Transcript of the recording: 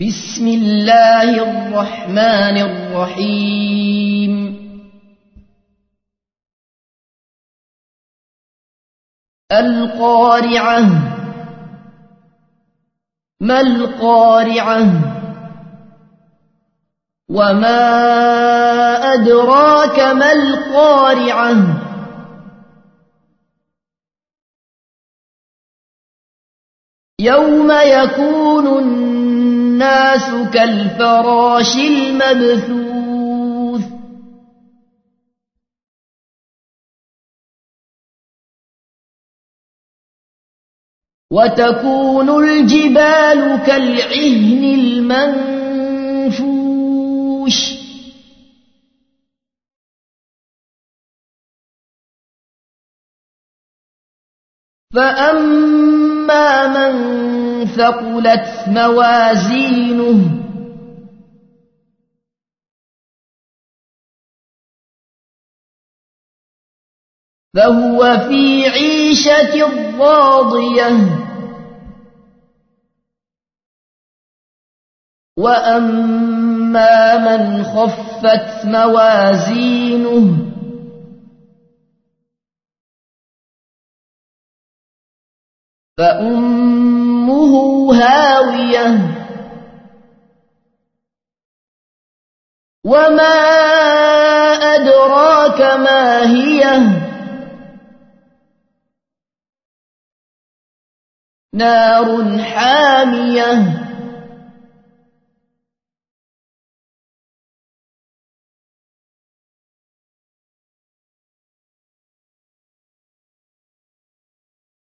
بسم الله الرحمن الرحيم القارعة ما القارعة وما أدراك ما القارعة يوم يكون الناس كالفراش المبثوث وتكون الجبال كالعهن المنفوش فأما من ثقلت موازينه فهو في عيشة راضية وأما من خفت موازينه فأمه هاوية وما أدراك ما هي نار حامية